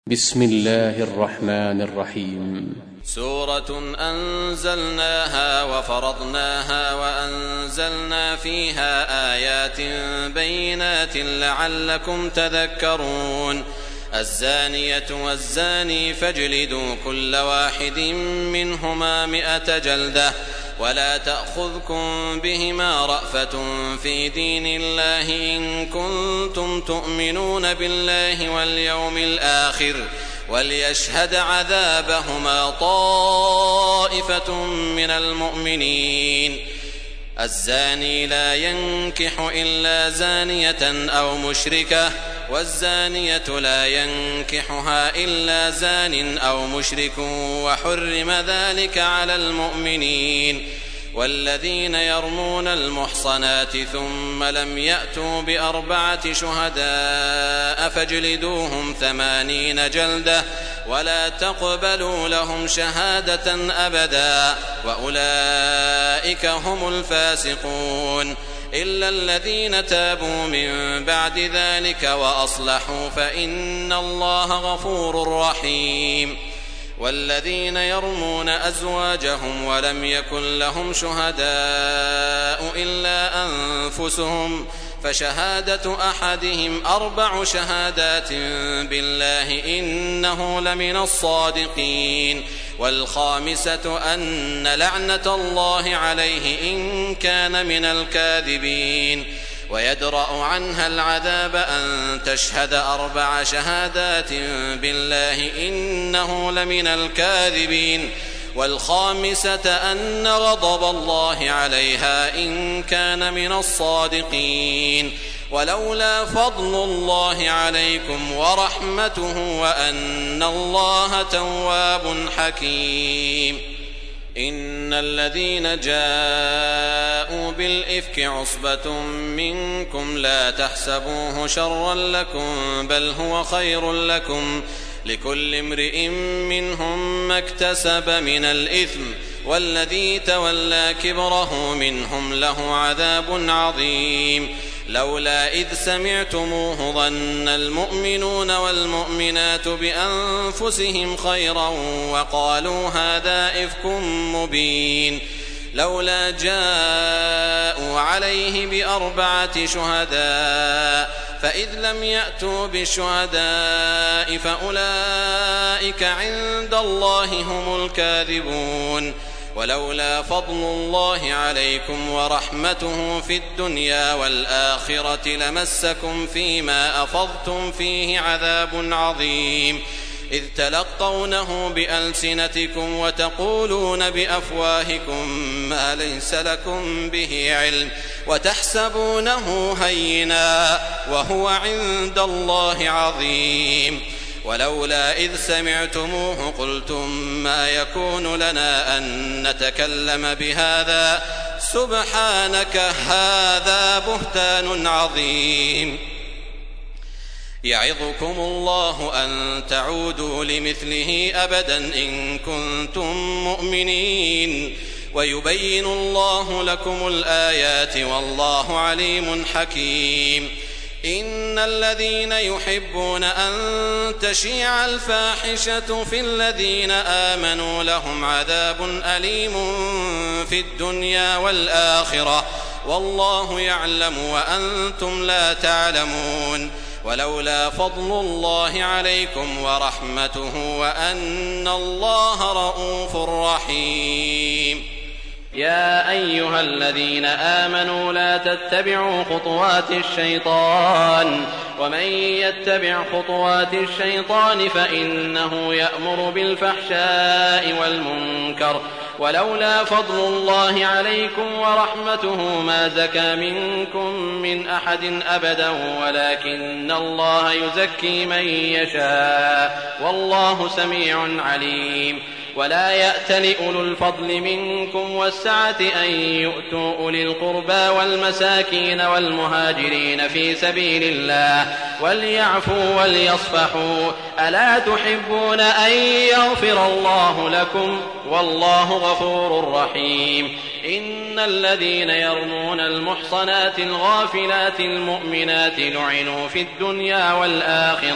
بسم الله الرحمن الرحيم. سورة أنزلناها وفرضناها وأنزلنا فيها آيات بينات لعلكم تذكرون. الزانية والزاني فاجلدوا كل واحد منهما 100 جلدة ولا تأخذكم بهما رأفة في دين الله إن كنتم تؤمنون بالله واليوم الآخر وليشهد عذابهما طائفة من المؤمنين. الزاني لا ينكح إلا زانية أو مشركة والزانية لا ينكحها إلا زان أو مشرك وحرم ذلك على المؤمنين. والذين يرمون المحصنات ثم لم يأتوا ب4 شهداء فاجلدوهم 80 جلدة ولا تقبلوا لهم شهادة أبدا وأولئك هم الفاسقون إلا الذين تابوا من بعد ذلك وأصلحوا فإن الله غفور رحيم. والذين يرمون أزواجهم ولم يكن لهم شهداء إلا أنفسهم فشهادة أحدهم 4 شهادات بالله إنه لمن الصادقين. والخامسة أن لعنة الله عليه إن كان من الكاذبين. ويدرأ عنها العذاب أن تشهد 4 شهادات بالله إنه لمن الكاذبين. والخامسة أن غضب الله عليها إن كان من الصادقين. ولولا فضل الله عليكم ورحمته وأن الله تواب حكيم. إن الذين جاءوا بالإفك عصبة منكم لا تحسبوه شرا لكم بل هو خير لكم لكل امرئ منهم ما اكتسب من الإثم والذي تولى كبره منهم له عذاب عظيم. لولا إذ سمعتموه ظن المؤمنون والمؤمنات بأنفسهم خيرا وقالوا هذا إفك مبين. لولا جاءوا عليه ب4 شهداء فإذ لم يأتوا بالشهداء فأولئك عند الله هم الكاذبون. ولولا فضل الله عليكم ورحمته في الدنيا والآخرة لمسكم فيما أفضتم فيه عذاب عظيم إذ تلقونه بألسنتكم وتقولون بأفواهكم ما ليس لكم به علم وتحسبونه هينا وهو عند الله عظيم. ولولا إذ سمعتموه قلتم ما يكون لنا أن نتكلم بهذا سبحانك هذا بهتان عظيم. يعظكم الله أن تعودوا لمثله أبدا إن كنتم مؤمنين ويبين الله لكم الآيات والله عليم حكيم. إن الذين يحبون أن تشيع الفاحشة في الذين آمنوا لهم عذاب أليم في الدنيا والآخرة والله يعلم وأنتم لا تعلمون. ولولا فضل الله عليكم ورحمته وأن الله رؤوف رحيم. يا أيها الذين آمنوا لا تتبعوا خطوات الشيطان ومن يتبع خطوات الشيطان فإنه يأمر بالفحشاء والمنكر. ولولا فضل الله عليكم ورحمته ما زكى منكم من أحد أبدا ولكن الله يزكي من يشاء والله سميع عليم. ولا يأتل أولو الفضل منكم والسعة أن يؤتوا أولي القربى والمساكين والمهاجرين في سبيل الله وليعفوا وليصفحوا ألا تحبون أن يغفر الله لكم والله غفور رحيم. إن الذين يرمون المحصنات الغافلات المؤمنات لعنوا في الدنيا والآخرة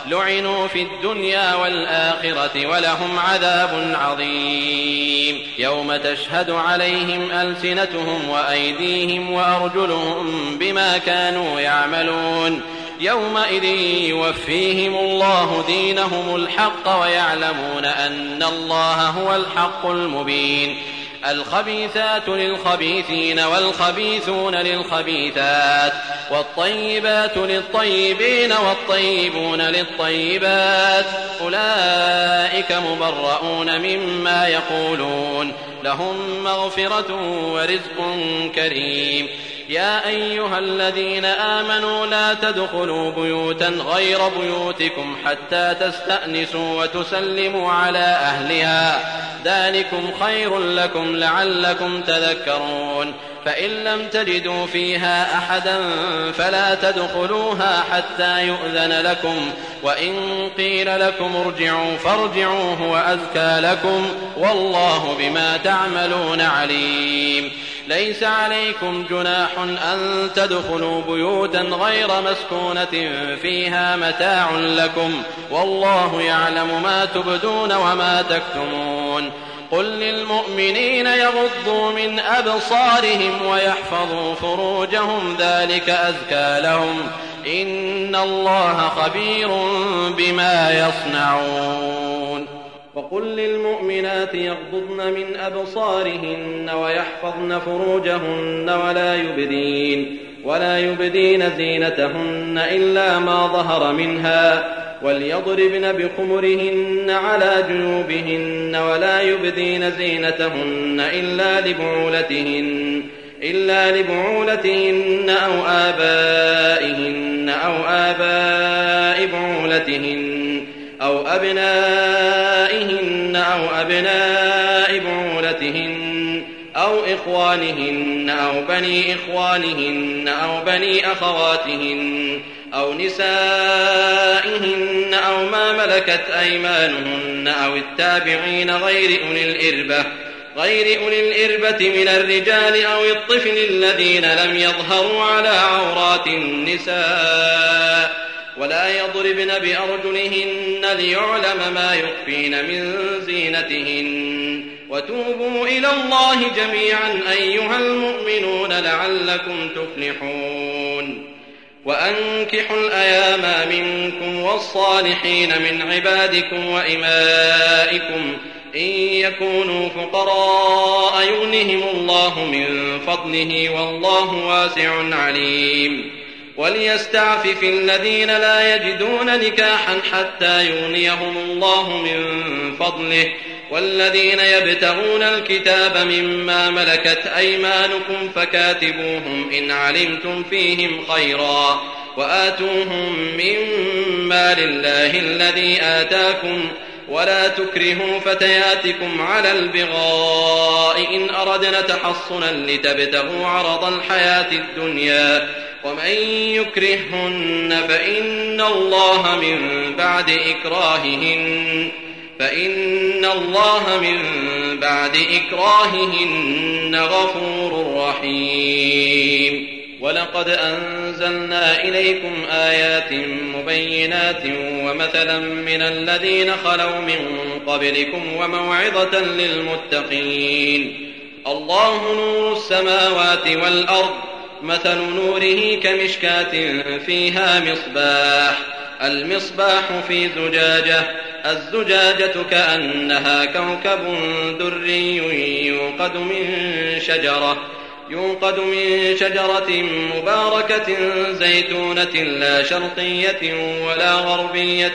لعنوا في الدنيا والآخرة ولهم عذاب عظيم يوم تشهد عليهم ألسنتهم وأيديهم وأرجلهم بما كانوا يعملون يومئذ يوفيهم الله دينهم الحق ويعلمون أن الله هو الحق المبين الخبيثات للخبيثين والخبيثون للخبيثات والطيبات للطيبين والطيبون للطيبات أولئك مبرؤون مما يقولون لهم مغفرة ورزق كريم يا أيها الذين آمنوا لا تدخلوا بيوتا غير بيوتكم حتى تستأنسوا وتسلموا على أهلها ذلكم خير لكم لعلكم تذكرون فإن لم تجدوا فيها أحدا فلا تدخلوها حتى يؤذن لكم وإن قيل لكم ارجعوا فارجعوا هو أزكى لكم والله بما تعملون عليم ليس عليكم جناح أن تدخلوا بيوتا غير مسكونة فيها متاع لكم والله يعلم ما تبدون وما تكتمون قل للمؤمنين يغضوا من أبصارهم ويحفظوا فروجهم ذلك أزكى لهم إن الله خبير بما يصنعون وقل للمؤمنات يغضضن من أبصارهن ويحفظن فروجهن ولا يبدين زينتهن إلا ما ظهر منها وليضربن بخمرهن على جيوبهن ولا يبدين زينتهن إلا لبعولتهن أو آبائهن أو آباء بعولتهن أو أبنائهن أو أبناء بعولتهن أو إخوانهن أو بني إخوانهن أو بني أخواتهن أو نسائهن أو ما ملكت أيمانهن أو التابعين غير أولي الإربة من الرجال أو الطفل الذين لم يظهروا على عورات النساء ولا يضربن بأرجلهن ليعلم ما يخفين من زينتهن وتوبوا إلى الله جميعا أيها المؤمنون لعلكم تفلحون وأنكحوا الأيام منكم والصالحين من عبادكم وإمائكم إن يكونوا فقراء يغنهم الله من فضله والله واسع عليم وليستعفف الذين لا يجدون نكاحا حتى يغنيهم الله من فضله والذين يبتغون الكتاب مما ملكت أيمانكم فكاتبوهم إن علمتم فيهم خيرا وآتوهم مما لله الذي آتاكم ولا تكرهوا فتياتكم على البغاء إن أردنا تحصنا لتبتغوا عرض الحياة الدنيا ومن يكرههن فإن الله من بعد إكراههن غفور رحيم ولقد أنزلنا إليكم آيات مبينات ومثلا من الذين خلوا من قبلكم وموعظة للمتقين الله نور السماوات والأرض مثل نوره كمشكاة فيها المصباح في زجاجة الزجاجة كأنها كوكب دري يوقد من شجرة مباركة زيتونة لا شرقية ولا غربية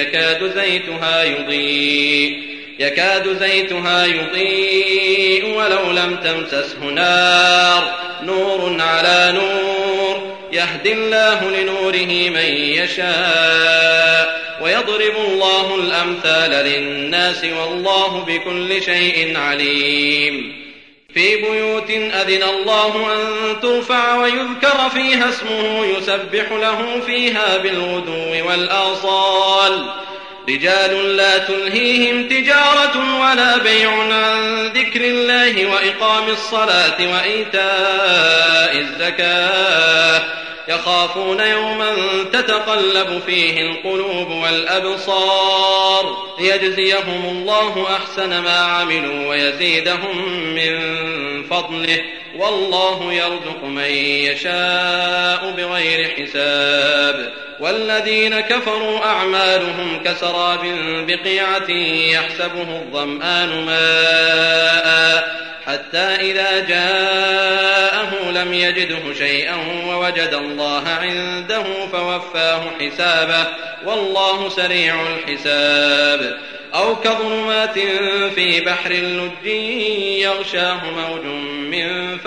يكاد زيتها يضيء ولو لم تمسسه نور على نور يهدي الله لنوره من يشاء ويضرب الله الأمثال للناس والله بكل شيء عليم في بيوت أذن الله أن ترفع ويذكر فيها اسمه يسبح له فيها بالغدو والآصال رجال لا تلهيهم تجارة ولا بيع عن ذكر الله وإقام الصلاة وإيتاء الزكاة يخافون يوما تتقلب فيه القلوب والأبصار ليجزيهم الله أحسن ما عملوا ويزيدهم من فضله والله يرزق من يشاء بغير حساب. والذين كفروا أعمالهم كسراب بقيعة يحسبه الظمآن ماء حتى إذا جاءه لم يجده شيئا ووجد الله عنده فوفاه حسابه والله سريع الحساب. أو كظلمات في بحر لج يغشاه موج من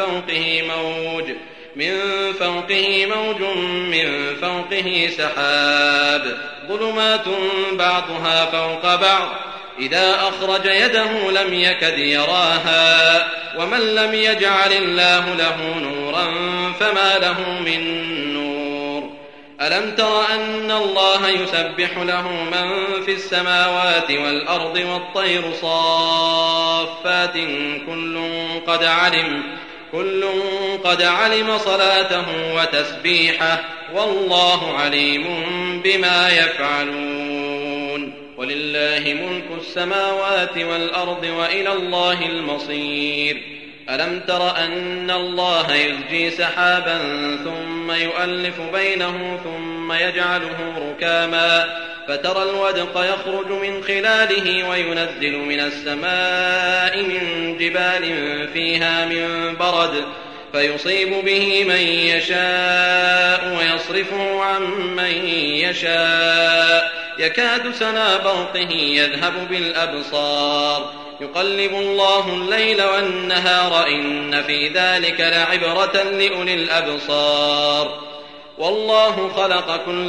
فوقه سحاب ظلمات بعضها فوق بعض إذا أخرج يده لم يكد يراها ومن لم يجعل الله له نورا فما له من نور. ألم تر أن الله يسبح له من في السماوات والأرض والطير صافات كل قد علم صلاته وتسبيحه والله عليم بما يفعلون. ولله ملك السماوات والأرض وإلى الله المصير. ألم تر أن الله يزجي سحابا ثم يؤلف بينه ثم يجعله ركاما فترى الودق يخرج من خلاله وينزل من السماء من جبال فيها من برد فيصيب به من يشاء ويصرفه عن من يشاء يكاد سنا برقه يذهب بالأبصار يقلب الله الليل والنهار إن في ذلك لعبرة لأولي الأبصار. والله خلق كل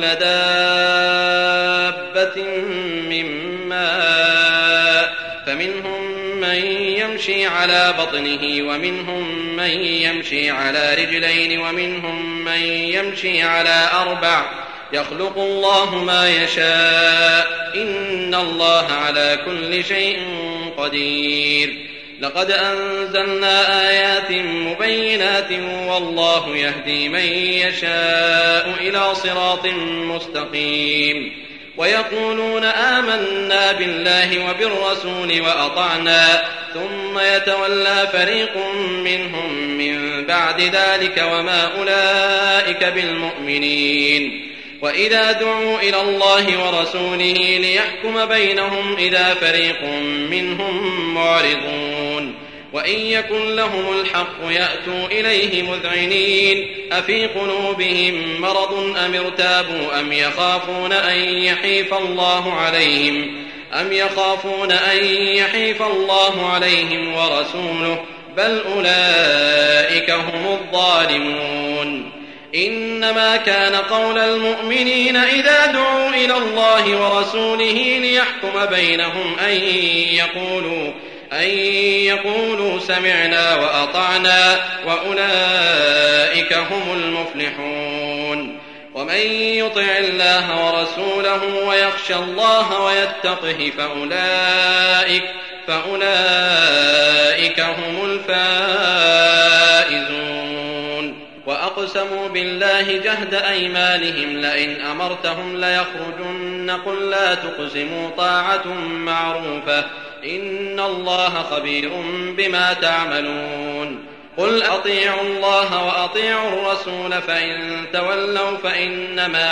دابة من ماء فمنهم من يمشي على بطنه ومنهم من يمشي على رجلين ومنهم من يمشي على أربع يخلق الله ما يشاء إن الله على كل شيء قدير. لقد أنزلنا آيات مبينات والله يهدي من يشاء إلى صراط مستقيم. ويقولون آمنا بالله وبالرسول وأطعنا ثم يتولى فريق منهم من بعد ذلك وما أولئك بالمؤمنين. وإذا دعوا إلى الله ورسوله ليحكم بينهم إذا فريق منهم معرضون. وإن يكن لهم الحق يأتوا إليه مذعنين أفي قلوبهم مرض أم ارتابوا أم يخافون أن يحيف الله عليهم ورسوله بل أولئك هم الظالمون. إنما كان قول المؤمنين إذا دعوا إلى الله ورسوله ليحكم بينهم أن يقولوا سمعنا وأطعنا وأولئك هم المفلحون. ومن يطع الله ورسوله ويخشى الله ويتقه فأولئك هم الفائزون. وأقسموا بالله جهد أيمانهم لئن أمرتهم ليخرجن قل لا تقسموا طاعة معروفة إن الله خبير بما تعملون. قل أطيعوا الله وأطيعوا الرسول فإن تولوا فإنما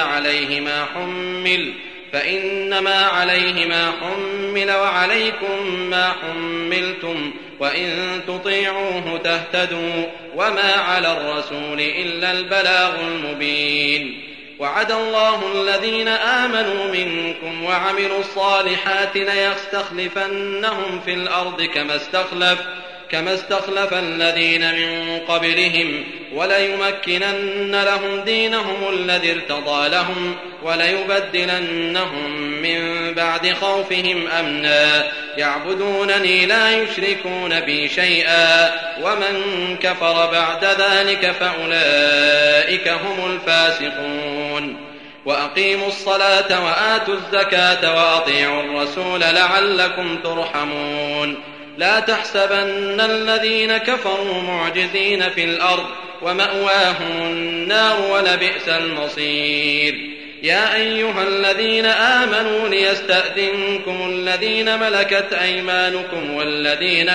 عليه ما حمل وعليكم ما حملتم وإن تطيعوه تهتدوا وما على الرسول إلا البلاغ المبين. وعد الله الذين آمنوا منكم وعملوا الصالحات ليستخلفنهم في الأرض كما استخلف الذين من قبلهم وليمكنن لهم دينهم الذي ارتضى لهم وليبدلنهم من بعد خوفهم أمنا يعبدونني لا يشركون بي شيئا ومن كفر بعد ذلك فأولئك هم الفاسقون. وأقيموا الصلاة وآتوا الزكاة وأطيعوا الرسول لعلكم ترحمون لا تحسبن الذين كفروا معجزين في الأرض ومأواهم النار ولبئس المصير يا أيها الذين آمنوا ليستأذنكم الذين ملكت أيمانكم والذين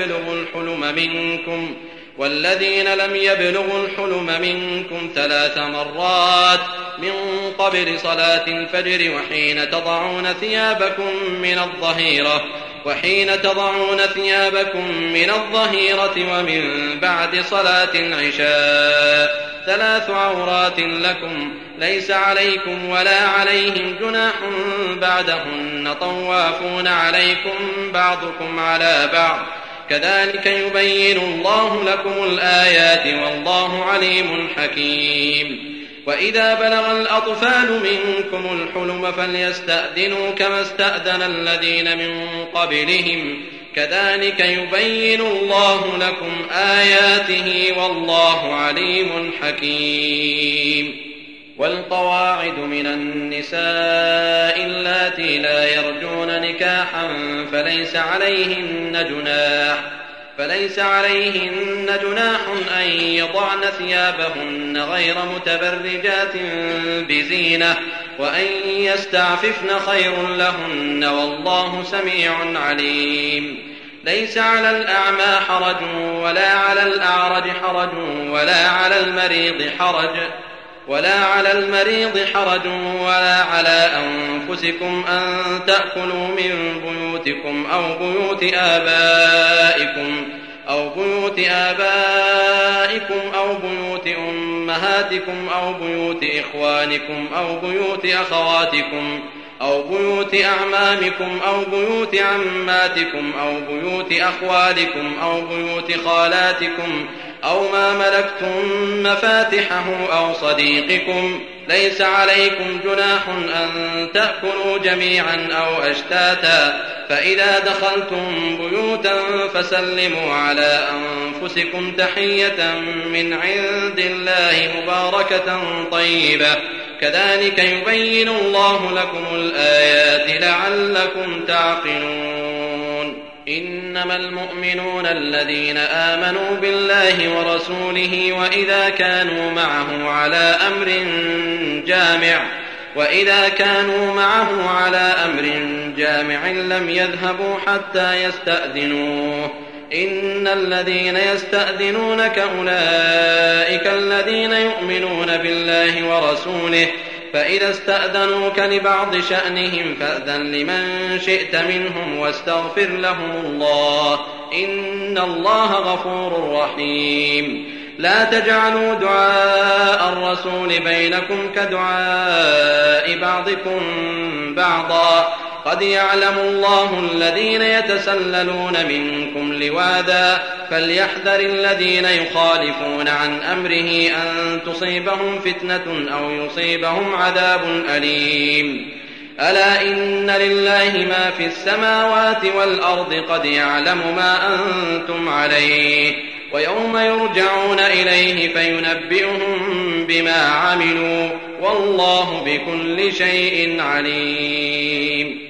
لم يبلغوا الحلم منكم 3 مرات من قبل صلاة الفجر وحين تضعون ثيابكم من الظهيرة ومن بعد صلاة العشاء 3 عورات لكم ليس عليكم ولا عليهم جناح بعدهن طوافون عليكم بعضكم على بعض كذلك يبين الله لكم الآيات والله عليم حكيم وإذا بلغ الأطفال منكم الحلم فليستأذنوا كما استأذن الذين من قبلهم كذلك يبين الله لكم آياته والله عليم حكيم والقواعد من النساء اللاتي لا يرجون نكاحا فليس عليهن جناح أن يضعن ثيابهن غير متبرجات بزينة وأن يستعففن خير لهن والله سميع عليم ليس على الأعمى حرج ولا على الأعرج حرج ولا على المريض حرج ولا على أنفسكم أن تأكلوا من بيوتكم أو بيوت آبائكم أو بيوت أمهاتكم أو بيوت إخوانكم أو بيوت أخواتكم أو بيوت أعمامكم أو بيوت عماتكم أو بيوت أخوالكم أو بيوت خالاتكم أو ما ملكتم مفاتحه أو صديقكم ليس عليكم جناح أن تأكلوا جميعا أو أشتاتا فإذا دخلتم بيوتا فسلموا على أنفسكم تحية من عند الله مباركة طيبة كذلك يبين الله لكم الآيات لعلكم تعقلون إنما المؤمنون الذين آمنوا بالله ورسوله وإذا كانوا معه على أمر جامع لم يذهبوا حتى يستأذنوه إن الذين يستأذنونك أولئك الذين يؤمنون بالله ورسوله فإذا استأذنوك لبعض شأنهم فأذن لمن شئت منهم واستغفر لهم الله إن الله غفور رحيم لا تجعلوا دعاء الرسول بينكم كدعاء بعضكم بعضا قد يعلم الله الذين يتسللون منكم لواذا فليحذر الذين يخالفون عن أمره أن تصيبهم فتنة أو يصيبهم عذاب أليم ألا إن لله ما في السماوات والأرض قد يعلم ما أنتم عليه ويوم يرجعون إليه فينبئهم بما عملوا والله بكل شيء عليم